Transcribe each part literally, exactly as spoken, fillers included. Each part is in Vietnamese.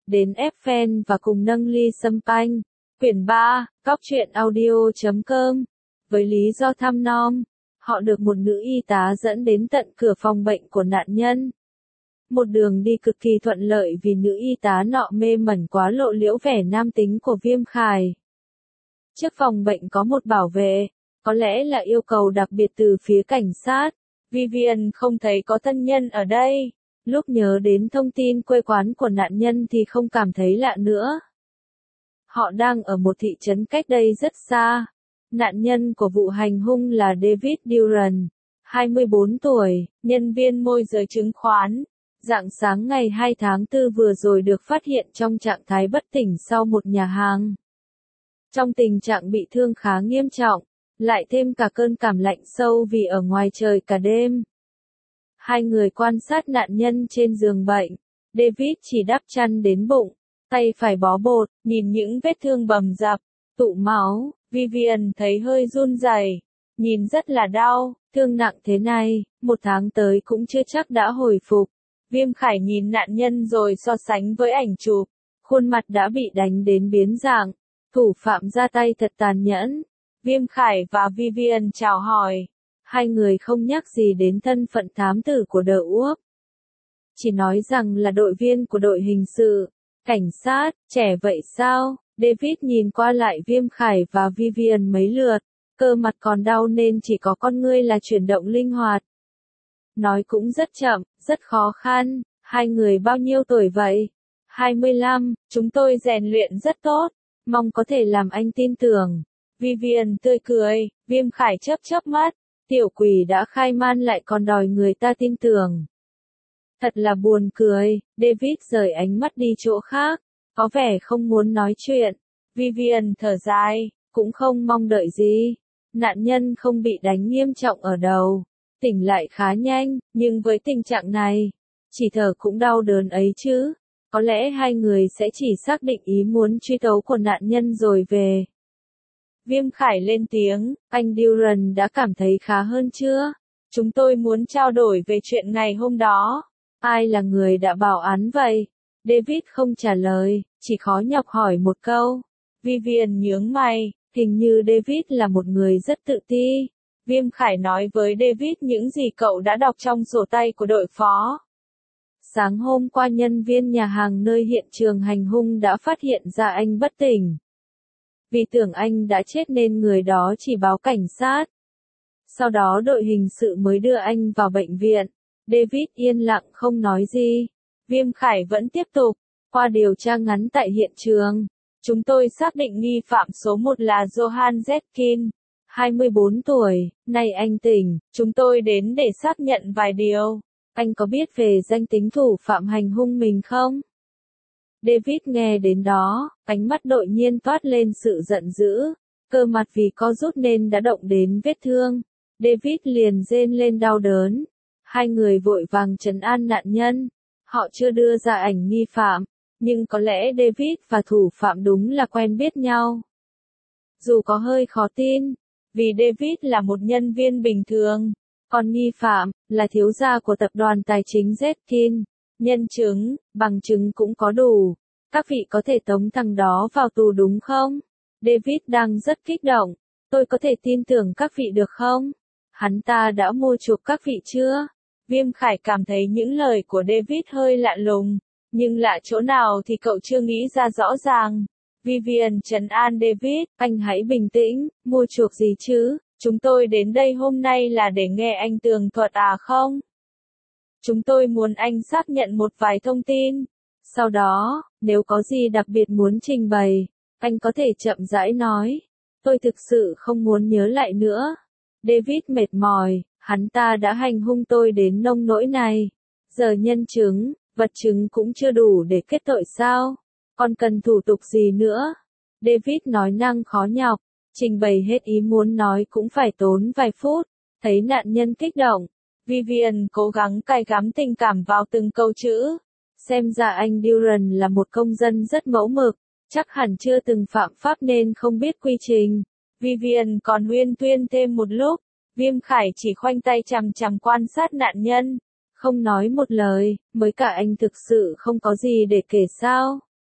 đến ép fan và cùng nâng ly sâm panh. Quyển ba, Cóc truyện audio chấm com. Với lý do thăm nom, họ được một nữ y tá dẫn đến tận cửa phòng bệnh của nạn nhân. Một đường đi cực kỳ thuận lợi vì nữ y tá nọ mê mẩn quá lộ liễu vẻ nam tính của Viêm Khải. Trước phòng bệnh có một bảo vệ, có lẽ là yêu cầu đặc biệt từ phía cảnh sát. Vivian không thấy có thân nhân ở đây. Lúc nhớ đến thông tin quê quán của nạn nhân thì không cảm thấy lạ nữa. Họ đang ở một thị trấn cách đây rất xa. Nạn nhân của vụ hành hung là David Duran, hai mươi bốn tuổi, nhân viên môi giới chứng khoán. Rạng sáng ngày hai tháng tư vừa rồi được phát hiện trong trạng thái bất tỉnh sau một nhà hàng. Trong tình trạng bị thương khá nghiêm trọng, lại thêm cả cơn cảm lạnh sâu vì ở ngoài trời cả đêm. Hai người quan sát nạn nhân trên giường bệnh. David chỉ đắp chăn đến bụng, tay phải bó bột, nhìn những vết thương bầm dập, tụ máu. Vivian thấy hơi run rẩy, nhìn rất là đau, thương nặng thế này, một tháng tới cũng chưa chắc đã hồi phục. Viêm Khải nhìn nạn nhân rồi so sánh với ảnh chụp, khuôn mặt đã bị đánh đến biến dạng, thủ phạm ra tay thật tàn nhẫn. Viêm Khải và Vivian chào hỏi, hai người không nhắc gì đến thân phận thám tử của The Wolf. Chỉ nói rằng là đội viên của đội hình sự, cảnh sát, trẻ vậy sao? David nhìn qua lại Viêm Khải và Vivian mấy lượt, cơ mặt còn đau nên chỉ có con ngươi là chuyển động linh hoạt. Nói cũng rất chậm, rất khó khăn, hai người bao nhiêu tuổi vậy? hai mươi lăm, chúng tôi rèn luyện rất tốt, mong có thể làm anh tin tưởng. Vivian tươi cười, Viêm Khải chớp chớp mắt, tiểu quỷ đã khai man lại còn đòi người ta tin tưởng. Thật là buồn cười, David rời ánh mắt đi chỗ khác, có vẻ không muốn nói chuyện. Vivian thở dài, cũng không mong đợi gì. Nạn nhân không bị đánh nghiêm trọng ở đầu, tỉnh lại khá nhanh, nhưng với tình trạng này, chỉ thở cũng đau đớn ấy chứ. Có lẽ hai người sẽ chỉ xác định ý muốn truy tấu của nạn nhân rồi về. Viêm Khải lên tiếng, anh Duran đã cảm thấy khá hơn chưa? Chúng tôi muốn trao đổi về chuyện ngày hôm đó. Ai là người đã bảo án vậy? David không trả lời, chỉ khó nhọc hỏi một câu. Vivian nhướng mày, hình như David là một người rất tự ti. Viêm Khải nói với David những gì cậu đã đọc trong sổ tay của đội phó. Sáng hôm qua nhân viên nhà hàng nơi hiện trường hành hung đã phát hiện ra anh bất tỉnh. Vì tưởng anh đã chết nên người đó chỉ báo cảnh sát. Sau đó đội hình sự mới đưa anh vào bệnh viện. David yên lặng không nói gì. Viêm Khải vẫn tiếp tục. Qua điều tra ngắn tại hiện trường, chúng tôi xác định nghi phạm số một là Johan Zetkin, hai mươi bốn tuổi, nay anh tỉnh, chúng tôi đến để xác nhận vài điều. Anh có biết về danh tính thủ phạm hành hung mình không? David nghe đến đó, ánh mắt đột nhiên toát lên sự giận dữ, cơ mặt vì co rút nên đã động đến vết thương. David liền rên lên đau đớn. Hai người vội vàng trấn an nạn nhân. Họ chưa đưa ra ảnh nghi phạm, nhưng có lẽ David và thủ phạm đúng là quen biết nhau. Dù có hơi khó tin, vì David là một nhân viên bình thường, còn nghi phạm là thiếu gia của tập đoàn tài chính Zetkin. Nhân chứng, bằng chứng cũng có đủ. Các vị có thể tống thằng đó vào tù đúng không? David đang rất kích động. Tôi có thể tin tưởng các vị được không? Hắn ta đã mua chuộc các vị chưa? Viêm Khải cảm thấy những lời của David hơi lạ lùng, nhưng lạ chỗ nào thì cậu chưa nghĩ ra rõ ràng. Vivian trấn an David, anh hãy bình tĩnh, mua chuộc gì chứ? Chúng tôi đến đây hôm nay là để nghe anh tường thuật à không? Chúng tôi muốn anh xác nhận một vài thông tin. Sau đó, nếu có gì đặc biệt muốn trình bày, anh có thể chậm rãi nói. Tôi thực sự không muốn nhớ lại nữa. David mệt mỏi, hắn ta đã hành hung tôi đến nông nỗi này. Giờ nhân chứng, vật chứng cũng chưa đủ để kết tội sao? Còn cần thủ tục gì nữa? David nói năng khó nhọc, trình bày hết ý muốn nói cũng phải tốn vài phút. Thấy nạn nhân kích động, Vivian cố gắng cài gắm tình cảm vào từng câu chữ. Xem ra anh Duran là một công dân rất mẫu mực, chắc hẳn chưa từng phạm pháp nên không biết quy trình. Vivian còn huyên thuyên thêm một lúc, Viêm Khải chỉ khoanh tay chằm chằm quan sát nạn nhân, không nói một lời, mới cả anh thực sự không có gì để kể sao.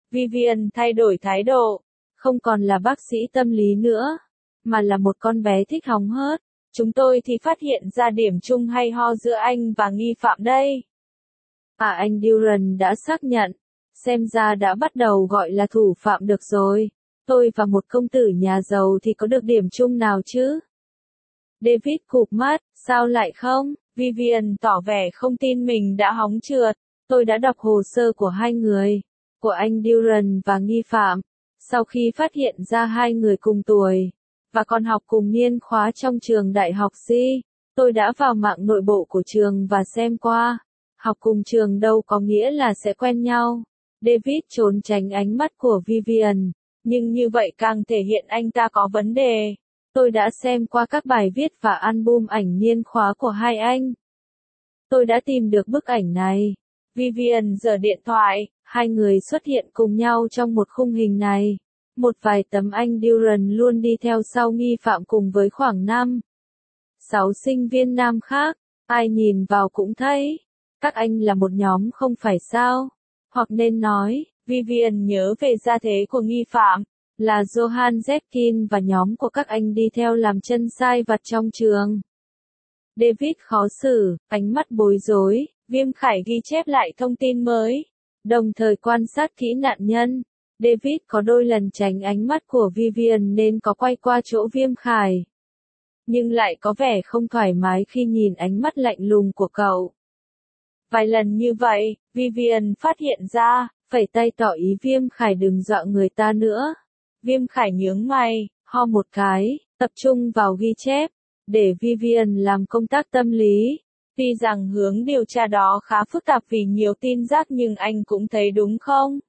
Vivian thay đổi thái độ, không còn là bác sĩ tâm lý nữa, mà là một con bé thích hóng hớt. Chúng tôi thì phát hiện ra điểm chung hay ho giữa anh và nghi phạm đây. À, anh Duran đã xác nhận, xem ra đã bắt đầu gọi là thủ phạm được rồi. Tôi và một công tử nhà giàu thì có được điểm chung nào chứ? David cụp mắt, sao lại không? Vivian tỏ vẻ không tin mình đã hóng trượt. Tôi đã đọc hồ sơ của hai người, của anh Duran và nghi phạm. Sau khi phát hiện ra hai người cùng tuổi, và còn học cùng niên khóa trong trường đại học C, tôi đã vào mạng nội bộ của trường và xem qua. Học cùng trường đâu có nghĩa là sẽ quen nhau. David trốn tránh ánh mắt của Vivian, nhưng như vậy càng thể hiện anh ta có vấn đề. Tôi đã xem qua các bài viết và album ảnh niên khóa của hai anh. Tôi đã tìm được bức ảnh này. Vivian giở điện thoại, hai người xuất hiện cùng nhau trong một khung hình này. Một vài tấm anh Duran luôn đi theo sau nghi phạm cùng với khoảng năm, sáu sinh viên nam khác. Ai nhìn vào cũng thấy, các anh là một nhóm không phải sao? Hoặc nên nói, Vivian nhớ về gia thế của nghi phạm, là Johann Zetkin và nhóm của các anh đi theo làm chân sai vặt trong trường. David khó xử, ánh mắt bối rối, Viêm Khải ghi chép lại thông tin mới, đồng thời quan sát kỹ nạn nhân. David có đôi lần tránh ánh mắt của Vivian nên có quay qua chỗ Viêm Khải, nhưng lại có vẻ không thoải mái khi nhìn ánh mắt lạnh lùng của cậu. Vài lần như vậy, Vivian phát hiện ra, phẩy tay tỏ ý Viêm Khải đừng dọa người ta nữa. Viêm Khải nhướng mày, ho một cái, tập trung vào ghi chép, để Vivian làm công tác tâm lý. Tuy rằng hướng điều tra đó khá phức tạp vì nhiều tin rác nhưng anh cũng thấy đúng không?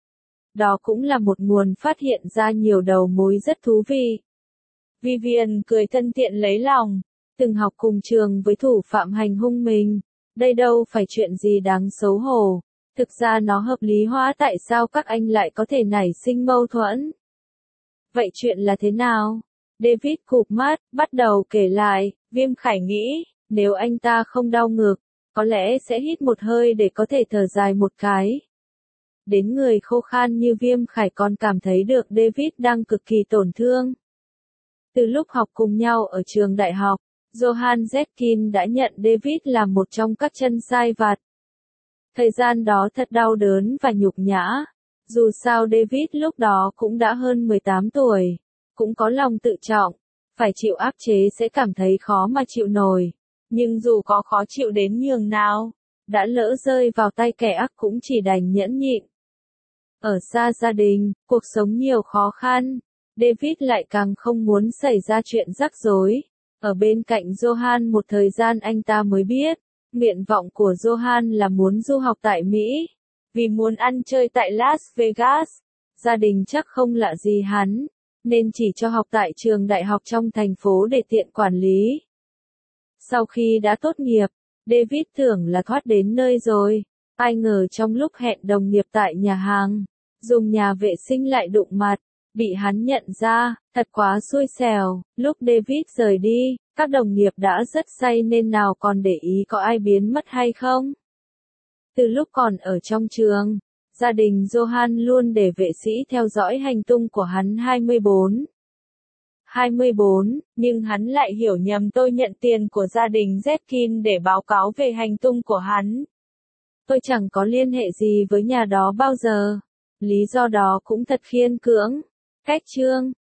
Đó cũng là một nguồn phát hiện ra nhiều đầu mối rất thú vị. Vivian cười thân thiện lấy lòng, từng học cùng trường với thủ phạm hành hung mình. Đây đâu phải chuyện gì đáng xấu hổ. Thực ra nó hợp lý hóa tại sao các anh lại có thể nảy sinh mâu thuẫn. Vậy chuyện là thế nào? David cụp mắt, bắt đầu kể lại. Viêm Khải nghĩ, nếu anh ta không đau ngực, có lẽ sẽ hít một hơi để có thể thở dài một cái. Đến người khô khan như Viêm Khải còn cảm thấy được David đang cực kỳ tổn thương. Từ lúc học cùng nhau ở trường đại học, Johann Zetkin đã nhận David là một trong các chân sai vặt. Thời gian đó thật đau đớn và nhục nhã. Dù sao David lúc đó cũng đã hơn mười tám tuổi, cũng có lòng tự trọng, phải chịu áp chế sẽ cảm thấy khó mà chịu nổi. Nhưng dù có khó chịu đến nhường nào, đã lỡ rơi vào tay kẻ ác cũng chỉ đành nhẫn nhịn. Ở xa gia đình, cuộc sống nhiều khó khăn, David lại càng không muốn xảy ra chuyện rắc rối. Ở bên cạnh Johann một thời gian anh ta mới biết, nguyện vọng của Johann là muốn du học tại Mỹ. Vì muốn ăn chơi tại Las Vegas, gia đình chắc không lạ gì hắn, nên chỉ cho học tại trường đại học trong thành phố để tiện quản lý. Sau khi đã tốt nghiệp, David tưởng là thoát đến nơi rồi. Ai ngờ trong lúc hẹn đồng nghiệp tại nhà hàng, dùng nhà vệ sinh lại đụng mặt, bị hắn nhận ra, thật quá xui xẻo. Lúc David rời đi, các đồng nghiệp đã rất say nên nào còn để ý có ai biến mất hay không. Từ lúc còn ở trong trường, gia đình Johann luôn để vệ sĩ theo dõi hành tung của hắn hai mươi bốn. hai mươi bốn, nhưng hắn lại hiểu nhầm tôi nhận tiền của gia đình Zetkin để báo cáo về hành tung của hắn. Tôi chẳng có liên hệ gì với nhà đó bao giờ. Lý do đó cũng thật khiên cưỡng. Cách chương